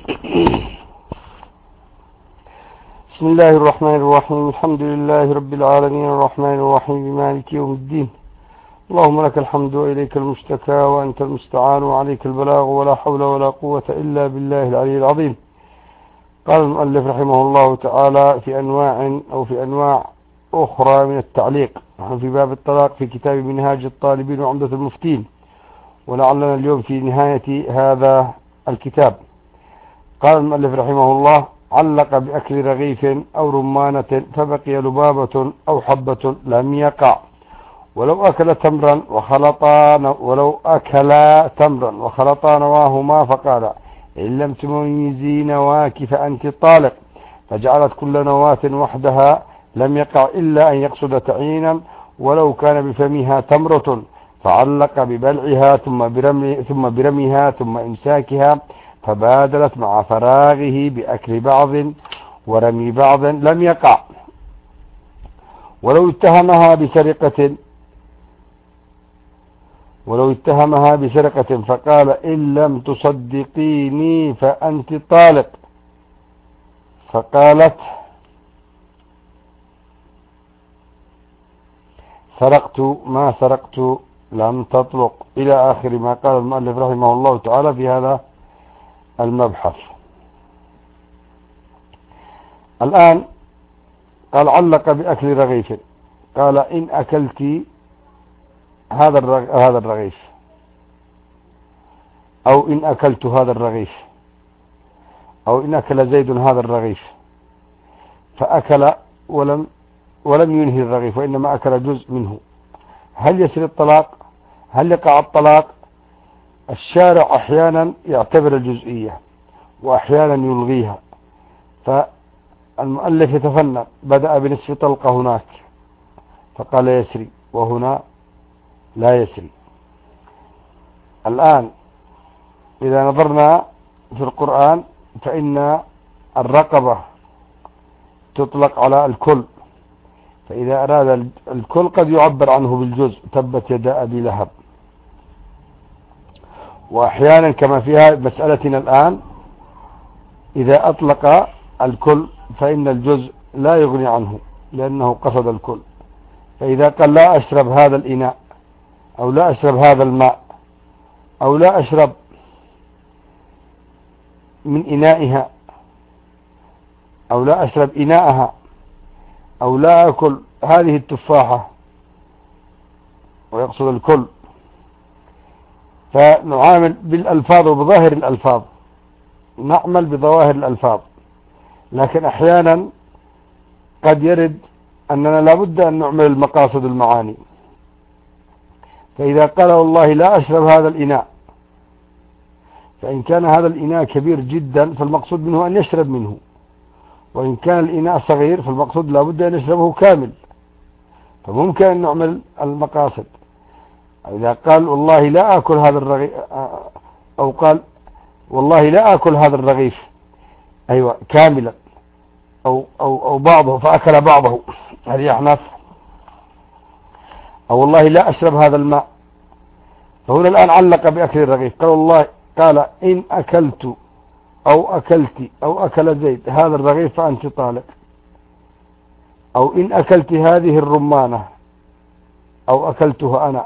بسم الله الرحمن الرحيم. الحمد لله رب العالمين الرحمن الرحيم مالك يوم الدين. اللهم لك الحمد وإليك المشتكى وأنت المستعان وعليك البلاغ ولا حول ولا قوة إلا بالله العلي العظيم. قال المؤلف رحمه الله تعالى في أنواع أخرى من التعليق. نحن في باب الطلاق في كتاب منهاج الطالبين وعمدة المفتين، ولعلنا اليوم في نهاية هذا الكتاب. قال المؤلف رحمه الله: علق بأكل رغيف أو رمانة فبقي لبابة أو حبة لم يقع، ولو أكل تمرا وخلطا نواهما فقال: إن لم تميزي نواك فأنت طالق، فجعلت كل نواة وحدها لم يقع إلا أن يقصد تعيينا، ولو كان بفمها تمرة، فعلق ببلعها ثم برميها ثم إمساكها، فبادلت مع فراغه بأكل بعض ورمي بعض لم يقع. ولو اتهمها بسرقة فقال: إن لم تصدقيني فأنت طالق، فقالت: سرقت ما سرقت لم تطلق، إلى آخر ما قال المؤلف رحمه الله تعالى في هذا المبحث. الآن قال: علق بأكل رغيف، قال: إن أكلت هذا الرغيف، أو إن أكلت هذا الرغيف، أو إن أكل زيد هذا الرغيف، فأكل ولم ينهي الرغيف وإنما أكل جزء منه، هل يصير الطلاق؟ هل يقع الطلاق؟ الشارع أحيانا يعتبر الجزئية وأحيانا يلغيها، فالمؤلف يتفنن، بدأ بنصف طلقة هناك فقال يسري، وهنا لا يسري. الآن إذا نظرنا في القرآن فإن الرقبة تطلق على الكل، فإذا أراد الكل قد يعبر عنه بالجزء، تبت يدا أبي لهب. وأحيانا كما فيها مسألتنا الآن، إذا أطلق الكل فإن الجزء لا يغني عنه لأنه قصد الكل. فإذا قال: لا أشرب هذا الإناء، أو لا أشرب هذا الماء، أو لا أشرب من إنائها، أو لا أشرب إناءها، أو لا أكل هذه التفاحة، ويقصد الكل، فنعامل بالألفاظ وبظاهر الألفاظ، نعمل بظواهر الألفاظ. لكن أحيانا قد يرد أننا لابد أن نعمل المقاصد المعاني. فإذا قال: والله لا أشرب هذا الإناء، فإن كان هذا الإناء كبير جدا فالمقصود منه أن يشرب منه، وإن كان الإناء صغير فالمقصود لابد أن يشربه كامل، فممكن أن نعمل المقاصد. إذا قال: والله لا أكل هذا الرغيف، أو قال: والله لا أكل هذا الرغيف، أيوة كاملا، أو بعضه فأكل بعضه، هذه أحناف. أو والله لا أشرب هذا الماء، فهنا الآن علق بأكل الرغيف، قال: والله، قال: إن أكلت أو أكلت أو أكل زيد هذا الرغيف فأنت طالق، أو إن أكلت هذه الرمانة أو أكلتها أنا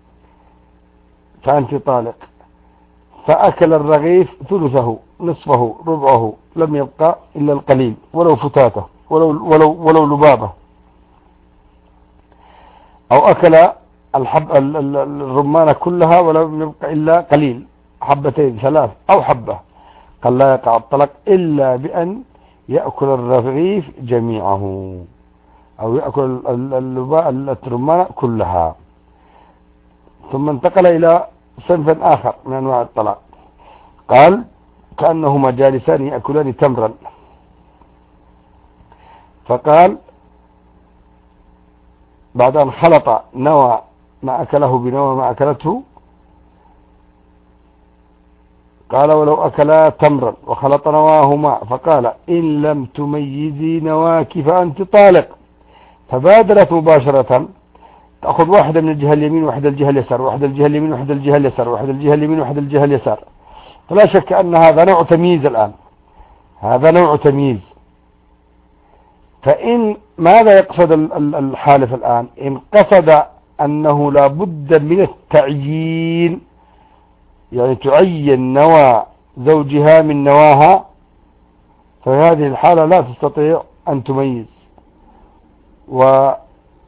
فأنت طالق. فأكل الرغيف ثلثه، نصفه، ربعه، لم يبقى إلا القليل، ولو فتاته، ولو لبابة. أو أكل الرمانة كلها ولم يبقى إلا قليل، حبتين، ثلاث، أو حبة، قال: لا يقع الطلاق إلا بأن يأكل الرغيف جميعه، أو يأكل الرمانة كلها. ثم انتقل إلى صنف آخر من أنواع الطلاق، قال: كأنهما جالسان يأكلان تمرا، فقال بعد أن خلط نوى ما أكله بنوى ما أكلته، قال: ولو أكلا تمرا وخلط نواهما، فقال: إن لم تميزي نواك فأنت طالق، فبادرت مباشرة تأخذ واحدة من الجهة اليمين وواحدة الجهة اليسار، واحدة الجهة اليمين وواحدة الجهة اليسار، واحدة الجهة اليمين وواحدة الجهة اليسار، فلا شك أن هذا نوع تمييز الآن، هذا نوع تمييز. فإن ماذا يقصد الحالف الآن؟ إن قصد أنه لا بد من التعيين، يعني تعين نوى زوجها من نواها، ففي هذه الحالة لا تستطيع أن تميز، والأصعد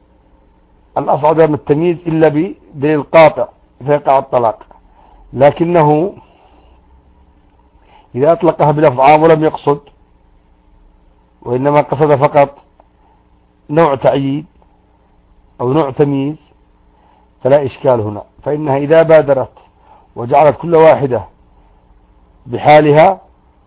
من التمييز إلا بدليل قاطع فيقع الطلاق. لكنه إذا أطلقها بلفظ عام ولم يقصد، وإنما قصد فقط نوع تعيين أو نوع تمييز، فلا إشكال هنا. فإنها إذا بادرت وجعلت كل واحدة بحالها،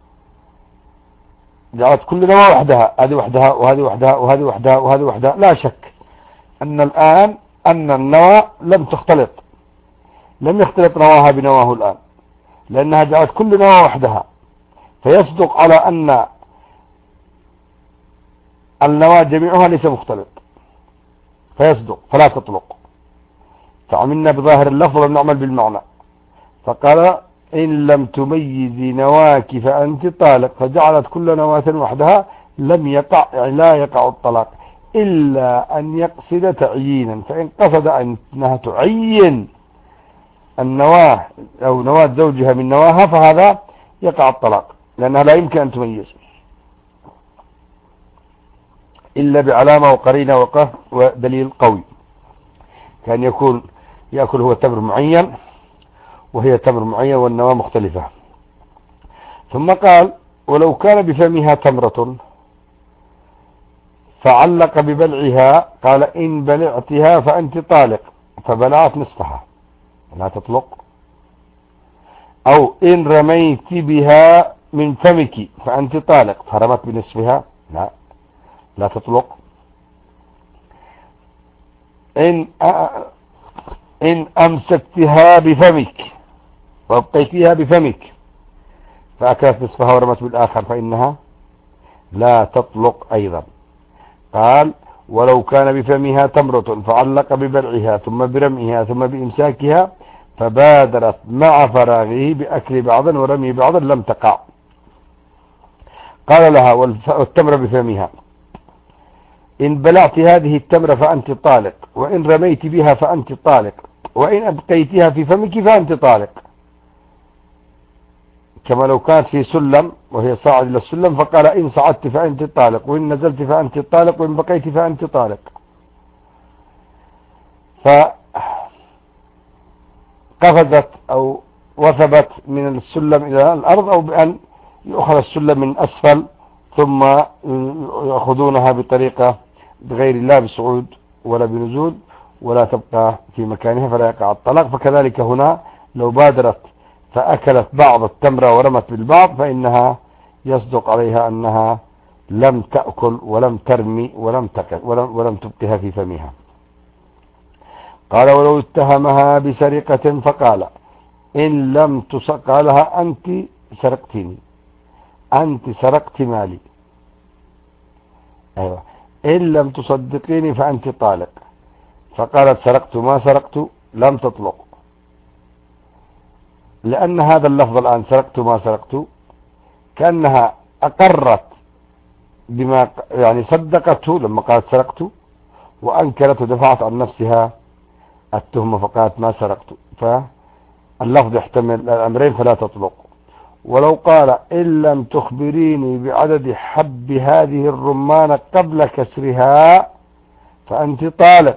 جعلت كل نوع وحدها، هذه وحدها وهذه وحدها وهذه وحدها وهذه وحدها، لا شك أن الآن أن النوى لم تختلط، لم يختلط نواها بنواه الآن، لأنها جعلت كل نوى وحدها. فيصدق على أن النوى جميعها ليس مختلط، فيصدق فلا تطلق. فعملنا بظاهر اللفظ ولم نعمل بالمعنى. فقال إن لم تميزي نواك فأنت طالق، فجعلت كل نواة وحدها، لم يقع، يعني لا يقع الطلاق إلا أن يقصد تعيينا. فإن قصد أنها تعين النواة أو نواة زوجها من نواها، فهذا يقع الطلاق، لأنها لا يمكن أن تميز إلا بعلامة وقرينة وقف ودليل قوي، كان يكون يأكل هو تمر معين وهي تمر معين والنواة مختلفة. ثم قال ولو كان بفمها تمرة فعلق ببلعها، قال إن بلعتها فأنت طالق، فبلعت نصفها لا تطلق. أو إن رميت بها من فمك فأنت طالق، فرمت بنصفها لا تطلق. إن أمسكتها بفمك وابقيتها بفمك فأكلت نصفها ورمت بالآخر، فإنها لا تطلق أيضا. قال ولو كان بفمها تمرة فعلق ببلعها ثم برمئها ثم بإمساكها، فبادرت مع فراغه بأكل بعض ورمي بعض، لم تقع. قال لها والتمر بفمها إن بلعت هذه التمرة فأنت طالق، وإن رميت بها فأنت طالق، وإن أبقيتها في فمك فأنت طالق. كما لو كانت في سلم وهي صاعد إلى السلم، فقال إن صعدت فأنت طالق، وإن نزلت فأنت طالق، وإن بقيت فأنت طالق. فقفزت أو وثبت من السلم إلى الأرض، أو بأن يؤخذ السلم من أسفل ثم يأخذونها بطريقة بغير لا بصعود ولا بنزول، ولا تبقى في مكانها فلا يقع الطلاق. فكذلك هنا لو بادرت فأكلت بعض التمرة ورمت بالبعض، فإنها يصدق عليها أنها لم تأكل ولم ترمي ولم تبقها في فمها. قال ولو اتهمها بسرقة فقال إن لم قالها أنت سرقتني، أنت سرقت مالي، أيوة، إن لم تصدقيني فأنت طالق، فقالت سرقت ما سرقت، لم تطلق، لأن هذا اللفظ الآن سرقت ما سرقت كأنها أقرت بما يعني صدقته لما قالت سرقت، وأنكرت ودفعت عن نفسها التهمة فقالت ما سرقت، فاللفظ يحتمل الأمرين فلا تطلق. ولو قال إن لم تخبريني بعدد حب هذه الرمان قبل كسرها فأنت طالق،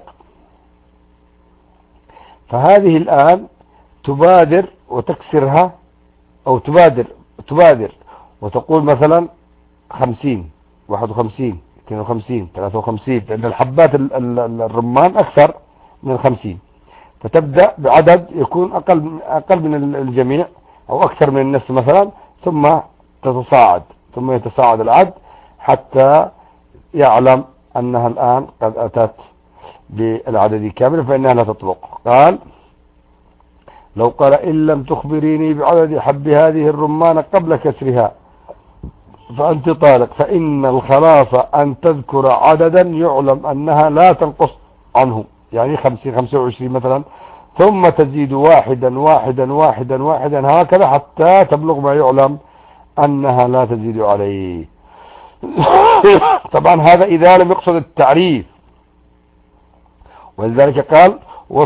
فهذه الآن تبادر وتكسرها، أو تبادر وتقول مثلا 50 51 52 53، لأن الحبات الرمان أكثر من 50، فتبدأ بعدد يكون أقل من الجميع أو أكثر من النفس مثلا، ثم تتصاعد، ثم يتصاعد العد حتى يعلم أنها الآن قد أتت بالعدد كامل، فإنها لا تطلق. قال لو قال إن لم تخبريني بعدد حب هذه الرمان قبل كسرها فأنت طالق، فإن الخلاص أن تذكر عددا يعلم أنها لا تنقص عنه، يعني 50 25 مثلا ثم تزيد واحدا واحدا واحدا واحدا هكذا حتى تبلغ ما يعلم أنها لا تزيد عليه. طبعا هذا إذا لم يقصد التعريف، ولذلك قال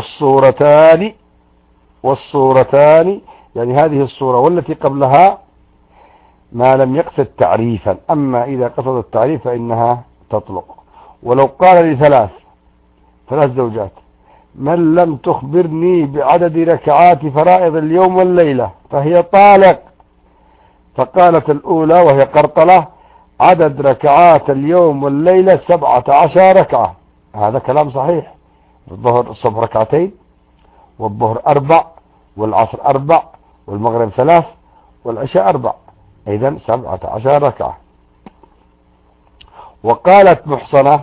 والصورتان يعني هذه الصورة والتي قبلها ما لم يقصد تعريفا، أما إذا قصد التعريف فإنها تطلق. ولو قال لثلاث زوجات من لم تخبرني بعدد ركعات فرائض اليوم والليلة فهي طالق، فقالت الأولى وهي قرطلة عدد ركعات اليوم والليلة 17 ركعة، هذا كلام صحيح. الصبح ركعتين، والظهر 4، والعصر 4، والمغرب 3، والعشاء 4، إذن 17 ركعة. وقالت محصنة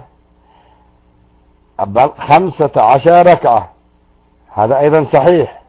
15 ركعة، هذا أيضا صحيح،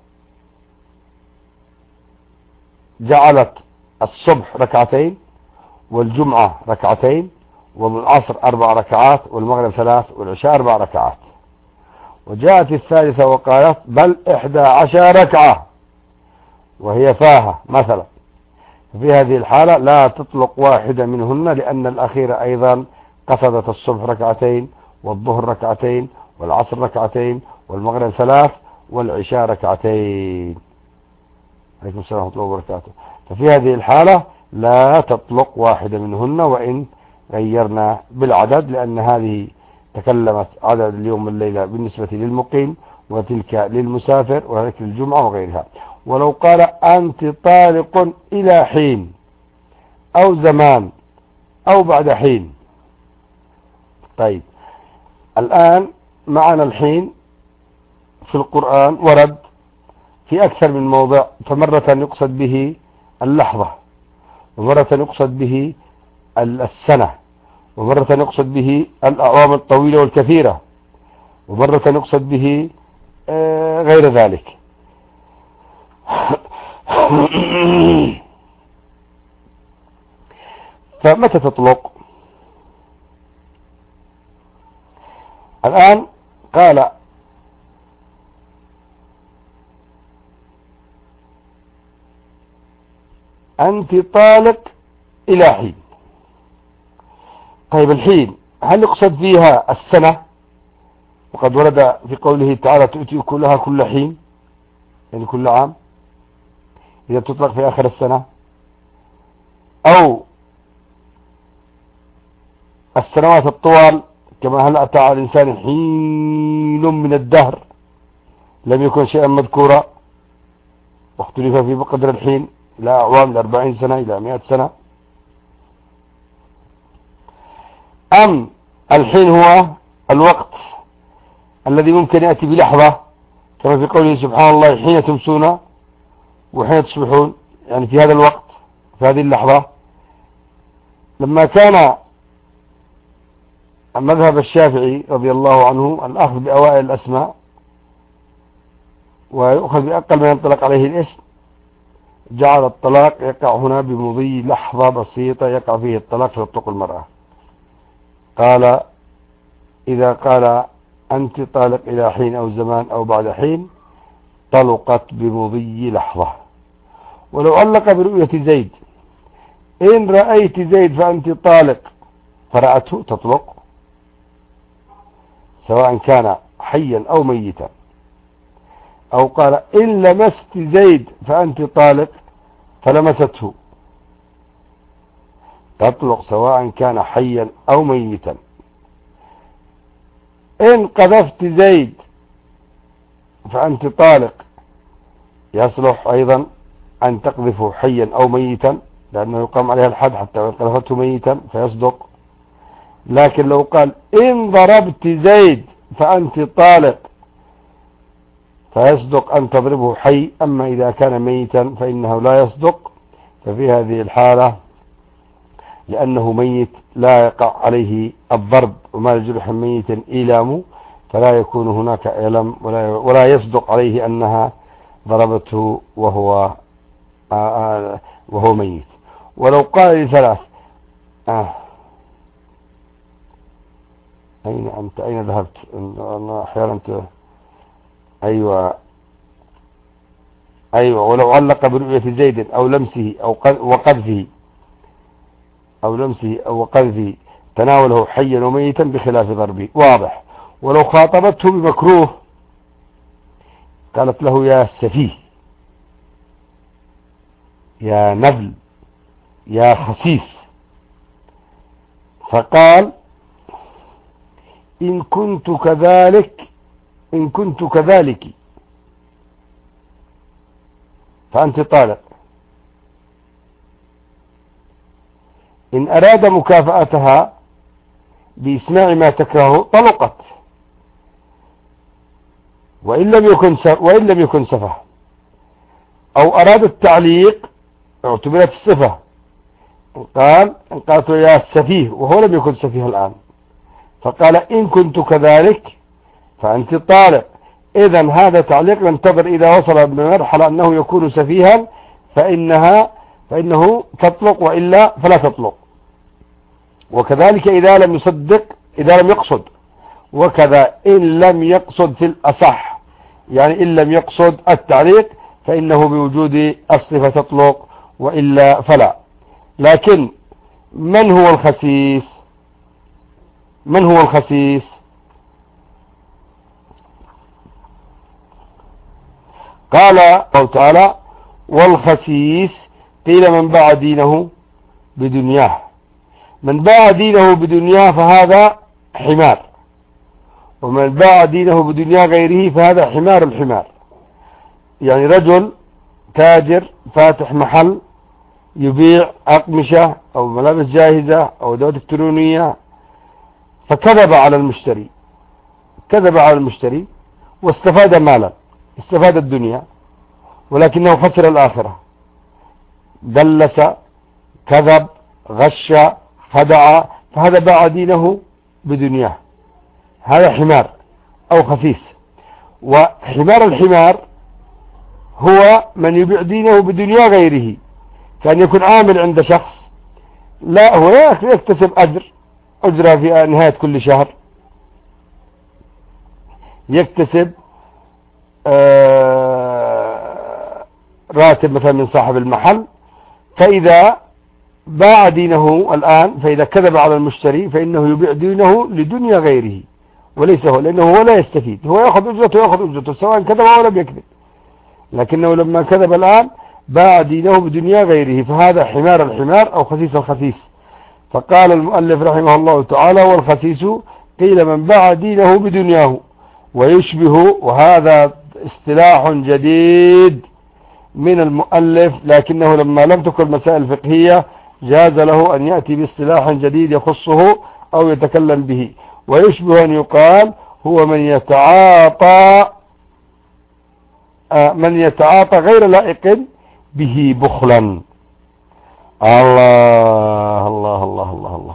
جعلت الصبح ركعتين، والجمعة ركعتين، والعصر 4 ركعات، والمغرب 3، والعشاء 4 ركعات. وجاءت الثالثة وقالت بل 11 ركعة وهي فاهة مثلا، في هذه الحالة لا تطلق واحدة منهن، لأن الأخيرة أيضا قصدت الصبح ركعتين، والظهر ركعتين، والعصر ركعتين، والمغرب 3، والعشاء ركعتين. عليكم السلام ورحمة الله وبركاته. ففي هذه الحالة لا تطلق واحدة منهن وإن غيرنا بالعدد، لأن هذه تكلمت عدد اليوم والليلة بالنسبة للمقيم، وتلك للمسافر، وهذه للجمعة وغيرها. ولو قال أنت طالق إلى حين أو زمان أو بعد حين. طيب الآن معنا الحين في القرآن ورد في أكثر من موضع، فمرة يقصد به اللحظة، ومرة يقصد به السنة، ومرة يقصد به الأعوام الطويلة والكثيرة، ومرة يقصد به غير ذلك. فمتى تطلق؟ الآن قال أنت طالق إلى حين. طيب الحين هل يقصد فيها السنة؟ وقد ورد في قوله تعالى تؤتي أكلها كل حين، يعني كل عام، إذا تطلق في آخر السنة، أو السنوات الطوال، كما هل أتى على الإنسان حين من الدهر لم يكن شيئا مذكورا، واختلف في بقدر الحين إلى أعوام 40 سنة إلى 100 سنة. أم الحين هو الوقت الذي ممكن يأتي بلحظة، كما في قوله سبحان الله حين تمسون وحين تصبحون، يعني في هذا الوقت، في هذه اللحظة. لما كان مذهب الشافعي رضي الله عنه الأخذ بأوائل الأسماء ويؤخذ بأقل ما ينطلق عليه الاسم، جعل الطلاق يقع هنا بمضي لحظة بسيطة يقع فيه الطلاق فتطلق المرأة. قال إذا قال أنت طالق إلى حين أو زمان أو بعد حين طلقت بمضي لحظة. ولو علق برؤية زيد إن رأيت زيد فأنت طالق فرأته تطلق، سواء كان حيا أو ميتا. أو قال إن لمست زيد فأنت طالق فلمسته تطلق، سواء كان حيا أو ميتا. إن قذفت زيد فأنت طالق، يصلح أيضا أن تقذفه حيا أو ميتا، لأنه يقام عليها الحد حتى وإن قذفته ميتا فيصدق. لكن لو قال إن ضربت زيد فأنت طالق فيصدق أن تضربه حي، أما إذا كان ميتا فإنه لا يصدق. ففي هذه الحالة لأنه ميت لا يقع عليه الضرب، وما لجرح ميت إيلام، فلا يكون هناك إيلام ولا يصدق عليه أنها ضربته وهو ميت. ولو قال لثلاث أين أنت؟ أين ذهبت؟ أنا أحيانا أيوة أيوة، ولو علق برؤية زيد أو لمسه وقذفه أو لمسه أو وقذفه تناوله حيا وميتا بخلاف ضربه، واضح. ولو خاطبته بمكروه قالت له يا سفيه، يا نبل، يا خسيس، فقال إن كنت كذلك فأنت طالق. إن أراد مكافأتها بإسماع ما تكره طلقت، وإن لم يكن سفه، أو أراد التعليق اعتبرت الصفة، قالت يا سفيه وهو لم يكن سفيه الآن، فقال إن كنت كذلك فأنت طالق. إذن هذا تعليق ينتظر إذا وصل بمرحلة أنه يكون سفيها فإنه تطلق، وإلا فلا تطلق. وكذلك إذا لم يقصد، وكذا إن لم يقصد في الأصح، يعني إن لم يقصد التعليق فإنه بوجود الصفة تطلق، وإلا فلا. لكن من هو الخسيس؟ قال الله تعالى والخسيس قيل من باع دينه بدنياه. من باع دينه بدنياه فهذا حمار، ومن باع دينه بدنيا غيره فهذا حمار الحمار. يعني رجل تاجر فاتح محل يبيع أقمشة أو ملابس جاهزة أو أدوات إلكترونية، فكذب على المشتري واستفاد مالا، استفاد الدنيا، ولكنه خسر الآخرة. دلس، كذب، غش، خدع، فهذا باع دينه بدنياه، هذا حمار أو خسيس. وحمار الحمار هو من يبيع دينه بدنيا غيره، كان يكون عامل عند شخص، لا هو يكتسب أجرة في نهاية كل شهر، يكتسب راتب مثلا من صاحب المحل، فإذا باع دينه الآن، فإذا كذب على المشتري فإنه يبيع دينه لدنيا غيره وليس هو، لأنه هو لا يستفيد، هو يأخذ أجرته سواء كذب أو لم يكذب، لكنه لما كذب الآن باع دينه بدنيا غيره، فهذا حمار الحمار أو خسيس الخسيس. فقال المؤلف رحمه الله تعالى والخسيس قيل من باع دينه بدنياه، ويشبه، وهذا اصطلاح جديد من المؤلف، لكنه لما لم تكن مسائل فقهية جاز له أن يأتي باصطلاح جديد يخصه أو يتكلم به. ويشبه أن يقال هو من يتعاطى غير لائق به بخلا. الله الله الله الله الله.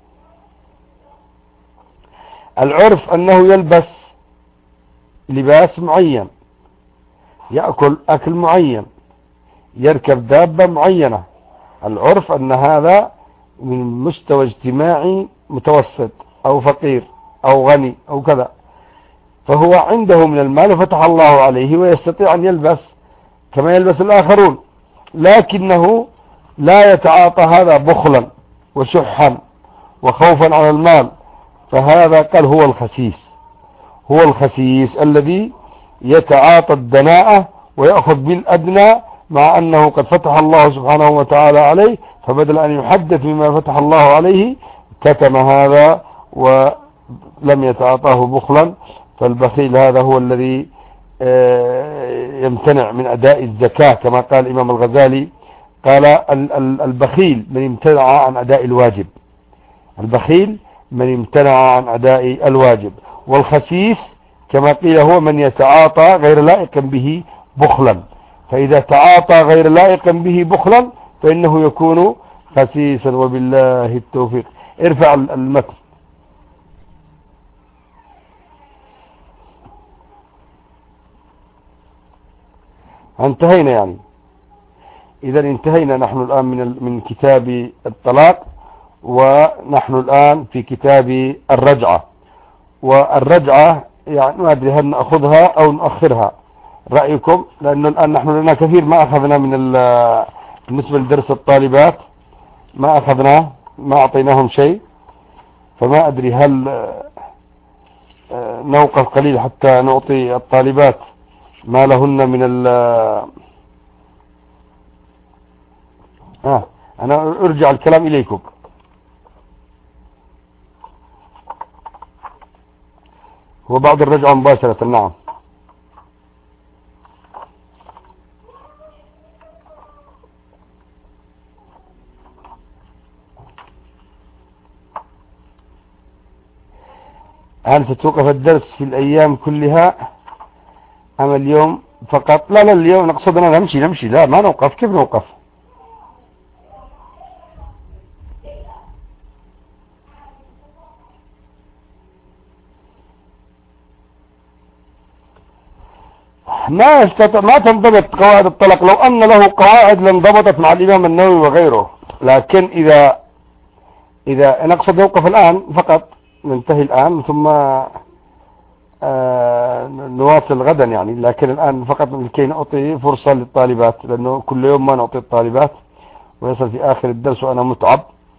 العرف أنه يلبس لباس معين، يأكل أكل معين، يركب دابة معينة، العرف أن هذا من مستوى اجتماعي متوسط أو فقير أو غني أو كذا، فهو عنده من المال فتح الله عليه ويستطيع أن يلبس كما يلبس الآخرون، لكنه لا يتعاطى هذا بخلا وشحا وخوفا على المال، فهذا قال هو الخسيس الذي يتعاطى الدناءة ويأخذ بالأدنى، مع أنه قد فتح الله سبحانه وتعالى عليه، فبدل أن يحدث بما فتح الله عليه كتم هذا ولم يتعاطاه بخلا. فالبخيل هذا هو الذي يمتنع من أداء الزكاة، كما قال الإمام الغزالي، قال البخيل من امتنع عن أداء الواجب، البخيل من امتنع عن أداء الواجب. والخسيس كما قيل هو من يتعاطى غير لائق به بخلا، فإذا تعاطى غير لائق به بخلا فإنه يكون خسيسا. وبالله التوفيق. ارفع المتن. انتهينا يعني. إذا انتهينا نحن الآن من كتاب الطلاق، ونحن الآن في كتاب الرجعة. والرجعة يعني ما أدري هل نأخذها أو نؤخرها، رأيكم، لأنه الآن نحن لنا كثير ما أخذنا بالنسبة لدرس الطالبات ما أخذناه، ما أعطيناهم شيء، فما أدري هل نوقف قليل حتى نعطي الطالبات ما لهن من أنا أرجع الكلام إليكم. هو بعد الرجعة مباشرة. نعم. هل ستوقف الدرس في الأيام كلها أم اليوم فقط؟ لا اليوم نقصدنا نمشي. لا ما نوقف. كيف نوقف؟ ما تنضبط قواعد الطلاق. لو أن له قواعد لانضبطت مع الإمام النووي وغيره، لكن إذا نقصد نوقف الآن فقط، ننتهي الآن ثم نواصل غدا يعني. لكن الآن فقط لكي نعطي فرصة للطالبات، لأنه كل يوم ما نعطي الطالبات ويصل في آخر الدرس وأنا متعب.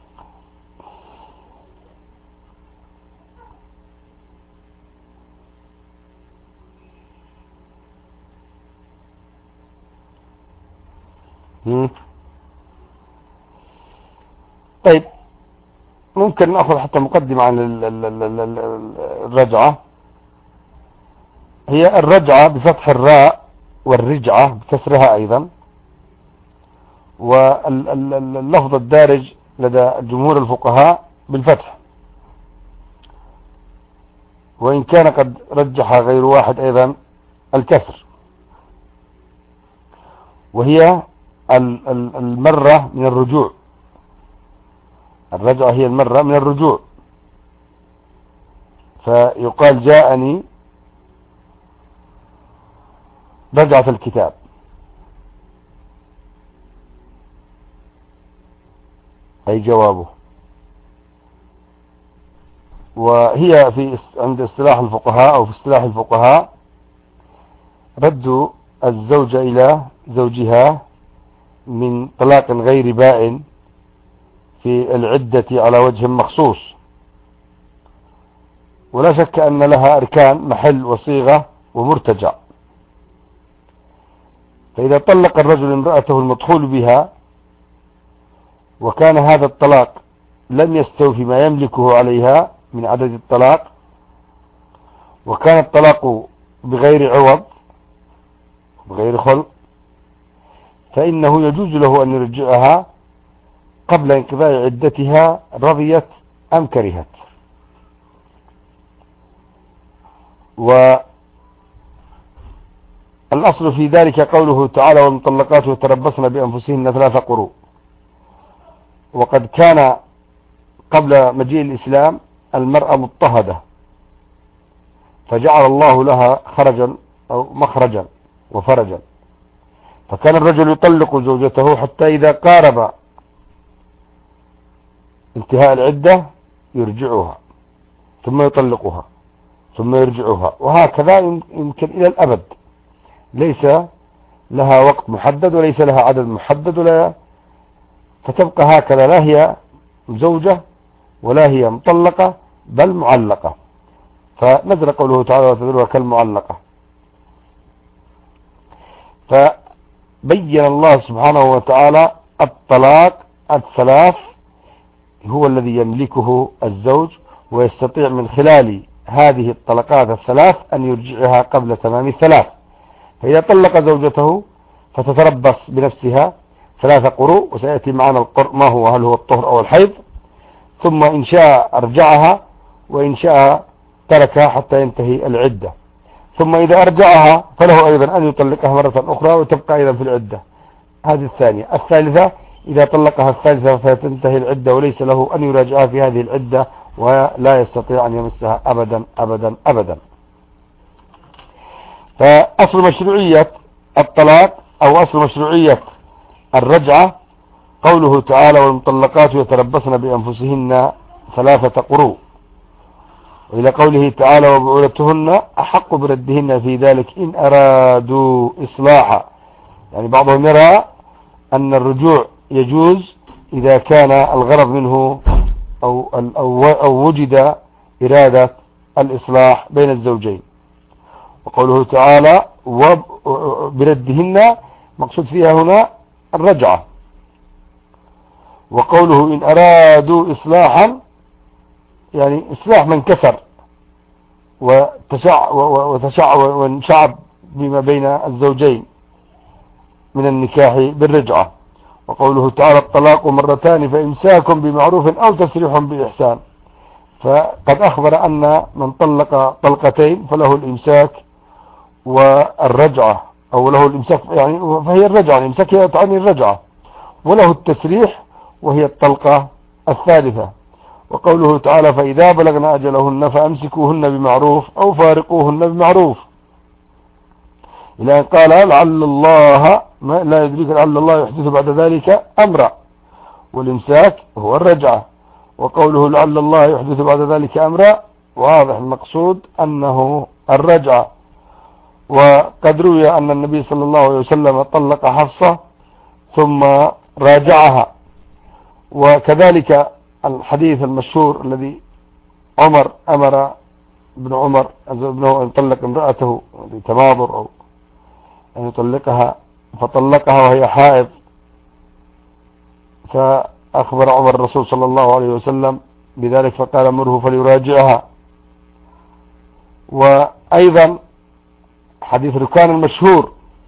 طيب ممكن نأخذ حتى مقدمة عن الرجعة. هي الرجعة بفتح الراء والرجعة بكسرها أيضا، واللفظ الدارج لدى جمهور الفقهاء بالفتح، وإن كان قد رجح غير واحد أيضا الكسر، وهي المرة من الرجوع. الرجعة هي المرة من الرجوع، فيقال جاءني رجعة الكتاب، أي جوابه. وهي عند اصطلاح الفقهاء أو في اصطلاح الفقهاء رد الزوجة إلى زوجها من طلاق غير بائن في العدة على وجه مخصوص، ولا شك أن لها أركان محل وصيغة ومرتجع. فإذا طلق الرجل امرأته المدخول بها وكان هذا الطلاق لم يستوفي ما يملكه عليها من عدد الطلاق، وكان الطلاق بغير عوض بغير خلق، فإنه يجوز له أن يرجعها قبل انقضاء عدتها رضيت أم كرهت. والأصل في ذلك قوله تعالى: والمطلقات يتربصن بأنفسهن 3 قروء. وقد كان قبل مجيء الإسلام المرأة مضطهدة، فجعل الله لها خرجا أو مخرجا وفرجا، فكان الرجل يطلق زوجته حتى إذا قارب انتهاء العدة يرجعها، ثم يطلقها، ثم يرجعها، وهكذا يمكن إلى الأبد. ليس لها وقت محدد وليس لها عدد محدد، ولا فتبقى هكذا، لا هي زوجة ولا هي مطلقة بل معلقة. فنزل قوله تعالى: وتذرها كالمعلقة. فبين الله سبحانه وتعالى الطلاق 3 هو الذي يملكه الزوج، ويستطيع من خلال هذه الطلقات 3 أن يرجعها قبل تمام 3. فإذا طلق زوجته فتتربص بنفسها 3 قروء، وسيأتي معنا القرء ما هو، هل هو الطهر أو الحيض، ثم إن شاء أرجعها وإن شاء تركها حتى ينتهي العدة. ثم إذا أرجعها فله أيضا أن يطلقها مرة أخرى وتبقى أيضا في العدة. هذه الثانية. الثالثة إذا طلقها الثالثة فتنتهي العدة وليس له أن يراجعها في هذه العدة، ولا يستطيع أن يمسها أبدا أبدا أبدا. فأصل مشروعية الطلاق أو أصل مشروعية الرجعة قوله تعالى: والمطلقات يتربصن بأنفسهن 3 قروء. وإلى قوله تعالى وبعولتهن أحق بردهن في ذلك إن أرادوا إصلاحا، يعني بعضهم يرى أن الرجوع يجوز إذا كان الغرض منه أو وجد إرادة الإصلاح بين الزوجين. وقوله تعالى وبردهن مقصود فيها هنا الرجعة. وقوله إن أرادوا إصلاحا يعني إصلاح من كسر وانشعب بما بين الزوجين من النكاح بالرجعة. وقوله تعالى الطلاق مرتان فإمساك بمعروف أو تسريح بإحسان، فقد أخبر أن من طلق طلقتين فله الإمساك والرجعة، أو له الإمساك يعني فهي الرجعة، الإمساك هي تعني الرجعة، وله التسريح وهي الطلقة الثالثة. وقوله تعالى فإذا بلغن أجلهن فأمسكوهن بمعروف أو فارقوهن بمعروف، إلى أن قال لعل الله لا يدريك لعل الله يحدث بعد ذلك أمرا، والإمساك هو الرجعة. وقوله لعل الله يحدث بعد ذلك أمرا واضح المقصود أنه الرجعة. وقد روي أن النبي صلى الله عليه وسلم طلق حفصة ثم راجعها. وكذلك الحديث المشهور الذي عمر أمر ابن عمر ابنه أن يطلق امرأته لتماضر أو أن يطلقها، فطلقها وهي حائض، فأخبر عمر الرسول صلى الله عليه وسلم بذلك فقال مره فليراجعها. وأيضا حديث ركان المشهور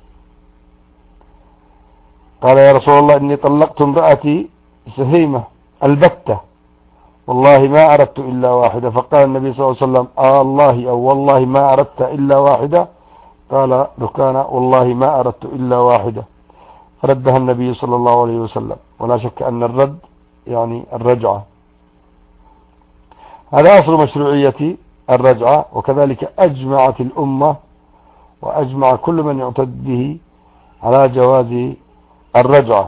قال يا رسول الله إني طلقت امرأتي سهيمة البتة والله ما أردت إلا واحدة، فقال النبي صلى الله عليه وسلم الله أو والله ما أردت إلا واحدة، قال ركان والله ما أردت إلا واحدة، فردها النبي صلى الله عليه وسلم. ولا شك أن الرد يعني الرجعة. هذا أصل مشروعية الرجعة. وكذلك أجمعت الأمة وأجمع كل من يعتد به على جواز الرجعة.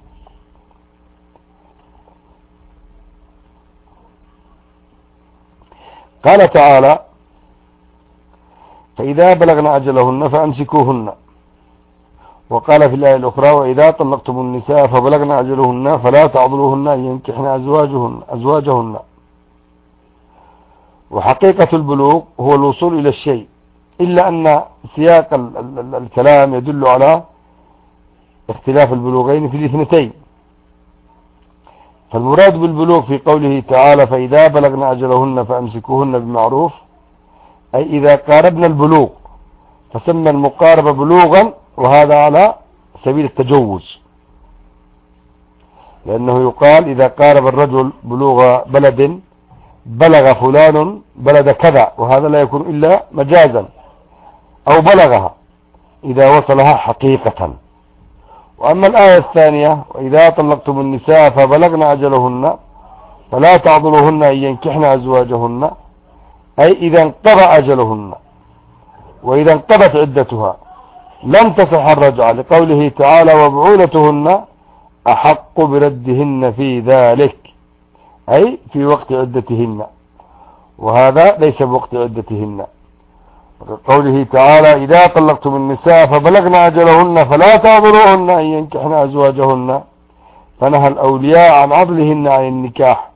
قال تعالى فإذا بلغن أجلهن فأمسكوهن. وقال في الآية الأخرى وإذا طلقتم النساء فبلغن أجلهن فلا تعضلوهن أن ينكحن أزواجهن. وحقيقة البلوغ هو الوصول إلى الشيء، إلا أن سياق الكلام يدل على اختلاف البلوغين في الاثنتين. فالمراد بالبلوغ في قوله تعالى فإذا بلغن أجلهن فأمسكوهن بمعروف أي إذا قاربنا البلوغ، فسمى المقاربة بلوغا، وهذا على سبيل التجوز، لأنه يقال إذا قارب الرجل بلوغ بلد بلغ فلان بلد كذا، وهذا لا يكون إلا مجازا، أو بلغها إذا وصلها حقيقة. وأما الآية الثانية وإذا طلقتم النساء فبلغن أجلهن فلا تعضلوهن أن ينكحن أزواجهن أي إذا انقضى أجلهن وإذا انقضت عدتها لم تصح الرجعة، لقوله تعالى وبعولتهن أحق بردهن في ذلك أي في وقت عدتهن، وهذا ليس بوقت عدتهن. قوله تعالى إذا طلقتم النساء فبلغن أجلهن فلا تعذروهن أن ينكحن أزواجهن، فنهى الأولياء عن عضلهن عن النكاح.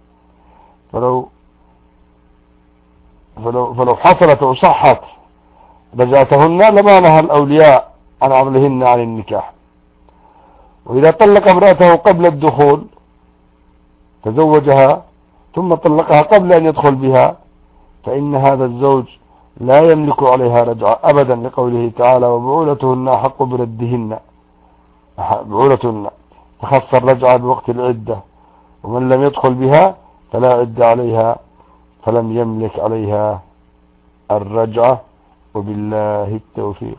فلو حصلت وصحت رجعتهن لما نهى الأولياء عن عضلهن عن النكاح. وإذا طلق امرأته قبل الدخول تزوجها ثم طلقها قبل أن يدخل بها فإن هذا الزوج لا يملك عليها رجعة أبدا، لقوله تعالى وبعولتهن أحق بردهن بعولتهن، فخص الرجعة بوقت العدة، ومن لم يدخل بها فلا عدة عليها فلم يملك عليها الرجعة، وبالله التوفيق.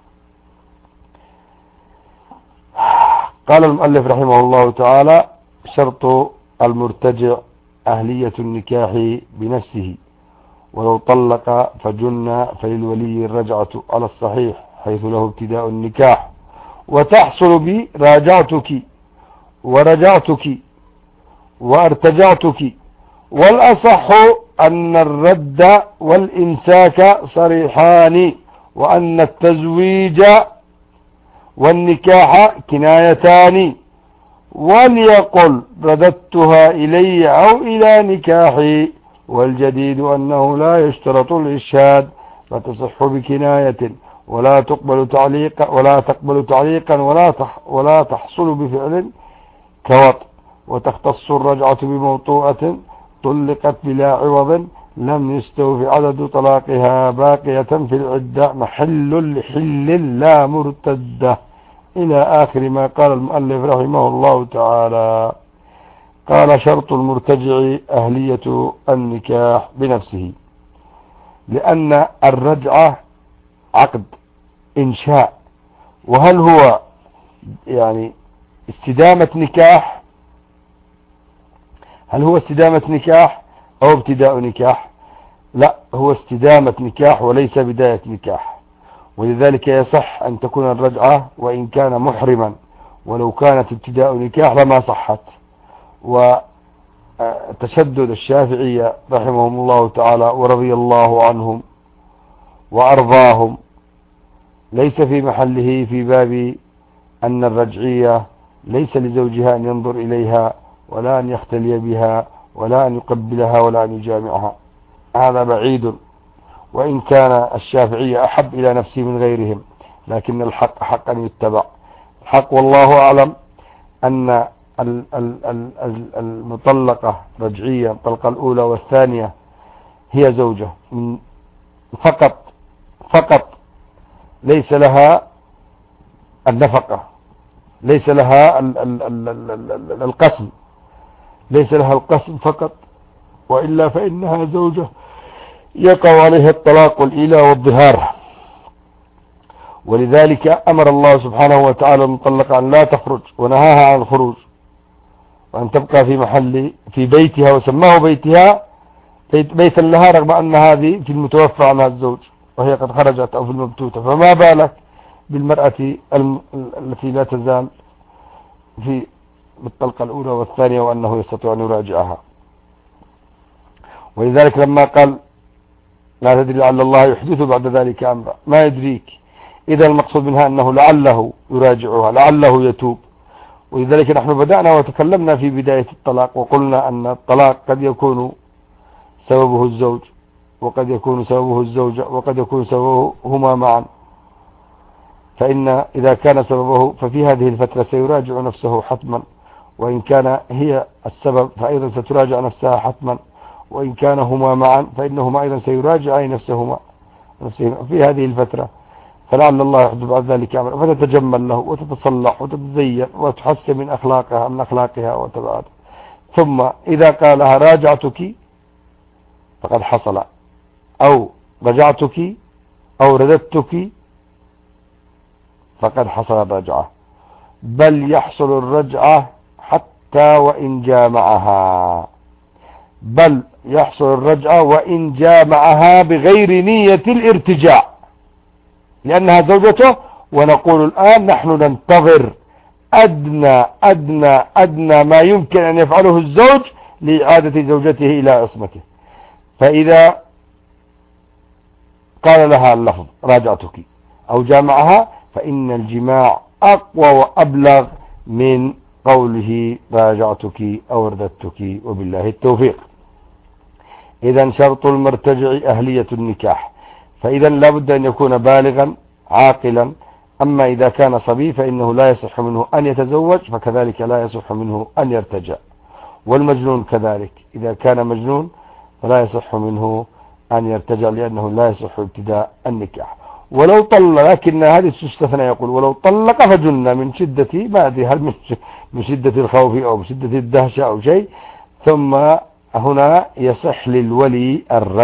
قال المؤلف رحمه الله تعالى شرط المرتجع أهلية النكاح بنفسه، ولو طلق فجن فللولي الرجعة على الصحيح حيث له ابتداء النكاح، وتحصل براجعتك ورجعتك وارتجعتك، والأصح أن الرد والإمساك صريحان، وأن التزويج والنكاح كنايتان، وليقل رددتها إلي أو إلى نكاحي. والجديد أنه لا يشترط الإشهاد، فتصح بكناية ولا تقبل تعليقا ولا تحصل بفعل كوط. وتختص الرجعة بموطوءة طلقت بلا عوض لم يستوفي عدد طلاقها باقية في العدة محل لحل لا مرتدة، إلى آخر ما قال المؤلف رحمه الله تعالى. قال: شرط المرتجع أهلية النكاح بنفسه، لأن الرجعة عقد إنشاء، وهل هو يعني استدامة نكاح؟ هل هو استدامة نكاح أو ابتداء نكاح؟ لا، هو استدامة نكاح وليس بداية نكاح. ولذلك يصح أن تكون الرجعة وإن كان محرما، ولو كانت ابتداء نكاح لما صحت. وتشدد الشافعية رحمهم الله تعالى ورضي الله عنهم وأرضاهم ليس في محله في باب أن الرجعية ليس لزوجها أن ينظر إليها ولا أن يختلي بها ولا أن يقبلها ولا أن يجامعها، هذا بعيد. وإن كان الشافعية أحب إلى نفسه من غيرهم، لكن الحق حق أن يتبع. الحق والله أعلم أن المطلقة رجعية الطلقة الأولى والثانية هي زوجة فقط، ليس لها النفقة، ليس لها القسم، ليس لها القسم فقط، وإلا فإنها زوجة يقع عليها الطلاق والإيلاء والظهار. ولذلك أمر الله سبحانه وتعالى المطلقة أن لا تخرج، ونهاها عن الخروج، وأن تبقى في بيتها، وسماه بيتها بيتا لها، رغم أن هذه في المتوفى عنها الزوج وهي قد خرجت أو في المبتوتة. فما بالك بالمرأة التي لا تزال بالطلقة الأولى والثانية وأنه يستطيع أن يراجعها. ولذلك لما قال: لا تدري لعل الله يحدث بعد ذلك أمرا، ما يدريك، إذا المقصود منها أنه لعله يراجعها، لعله يتوب. ولذلك نحن بدأنا وتكلمنا في بداية الطلاق وقلنا أن الطلاق قد يكون سببه الزوج، وقد يكون سببه الزوجة، وقد يكون سببه هما معا. فإن إذا كان سببه ففي هذه الفترة سيراجع نفسه حتما، وإن كان هي السبب فأيضا ستراجع نفسها حتما، وإن كان هما معا فإنهما أيضا سيراجعان نفسهما في هذه الفترة. فلعل الله يحدث بعد ذلك أمرا، فتتجمل له وتتصلح وتتزين وتحسن من أخلاقها وتبعد. ثم إذا قالها راجعتك فقد حصل، أو رجعتك أو رددتك فقد حصل الرجعة، بل يحصل الرجعة حتى وإن جامعها، بل يحصل الرجعة وإن جامعها بغير نية الارتجاع، لأنها زوجته. ونقول الآن نحن ننتظر أدنى ما يمكن أن يفعله الزوج لإعادة زوجته إلى عصمته. فإذا قال لها اللفظ راجعتك أو جامعها، فإن الجماع أقوى وأبلغ من قوله راجعتك أو رددتك، وبالله التوفيق. إذا شرط المرتجع أهلية النكاح، فإذا لا بد أن يكون بالغا عاقلا. أما إذا كان صبي فإنه لا يصح منه أن يتزوج، فكذلك لا يصح منه أن يرتجع. والمجنون كذلك، إذا كان مجنون فلا يصح منه أن يرتجع، لأنه لا يصح ابتداء النكاح. ولو طلق، لكن هذه تستثنى، يقول: ولو طلق فجن من شدة، ما أدري هل من شدة الخوف أو من شدة الدهشة أو شيء. ثم هنا يصح للولي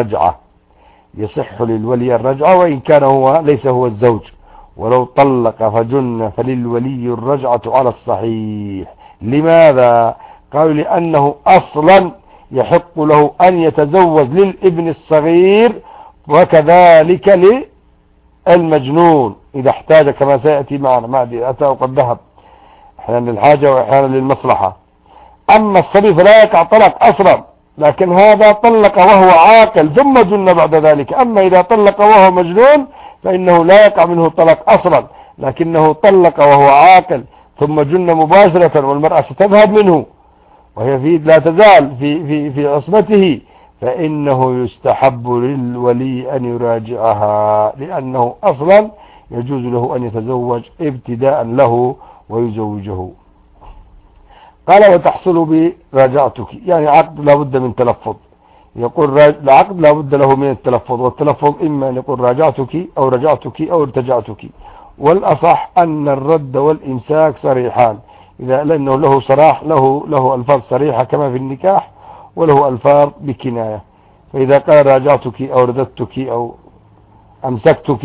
الرجعة، وإن كان ليس هو الزوج. ولو طلق فجن فللولي الرجعة على الصحيح. لماذا؟ قالوا: لأنه أصلا يحق له أن يتزوج للابن الصغير، وكذلك للمجنون إذا احتاج، كما سيأتي معنا، ما أدري أتى وقد ذهب، أحيانا للحاجة وأحيانا للمصلحة. أما الصبي فلا يقع طلاق أصلا، لكن هذا طلق وهو عاقل ثم جن بعد ذلك. أما إذا طلق وهو مجنون فإنه لا يقع منه طلاق أصلا، لكنه طلق وهو عاقل ثم جن مباشرة والمرأة ستذهب منه وهي لا تزال في عصمته، فإنه يستحب للولي أن يراجعها، لأنه أصلا يجوز له أن يتزوج ابتداء له ويزوجه. قال وتحصل براجعتك، يعني عقد لا بد من تلفظ. يقول العقد لا بد له من التلفظ، والتلفظ إما أن يقول راجعتك أو رجعتك أو ارتجعتك، والأصح أن الرد والإمساك صريحان، لأنه له صراح، له ألفاظ صريحة كما في النكاح، وله ألفاظ بكناية. فإذا قال راجعتك أو رددتك أو أمسكتك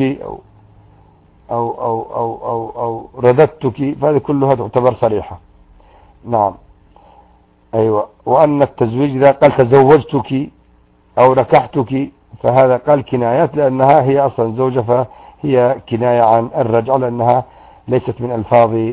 أو رددتك، فهذه كلها تعتبر صريحة. نعم أيوة. وأن التزويج إذا قال تزوجتك أو ركحتك فهذا قال كنايات، لأنها هي أصلا زوجة، فهي كناية عن الرجعة، لأنها ليست من ألفاظ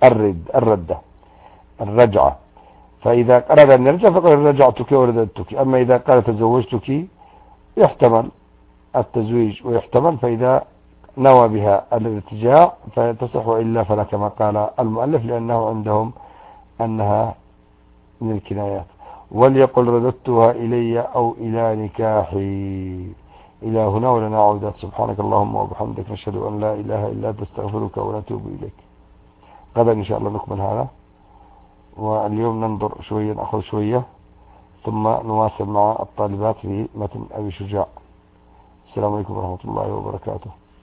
الرجعة. فإذا أراد أن يرجع فقال رجعتك ورددتك. أما إذا قال تزوجتك يحتمل التزويج ويحتمل، فإذا نوى بها الارتجاع فتصح، إلا فلا كما قال المؤلف، لأنه عندهم أنها من الكنايات. وليقل رددتها إلي أو إلى نكاحي. إلى هنا ولنا عودات. سبحانك اللهم وبحمدك، نشهد أن لا إله إلا أنت، نستغفرك ونتوب إليك. غدا إن شاء الله نكمل هذا، واليوم ننظر شوية، نأخذ شوية ثم نواصل مع الطالبات في متن أبي شجاع. السلام عليكم ورحمة الله وبركاته.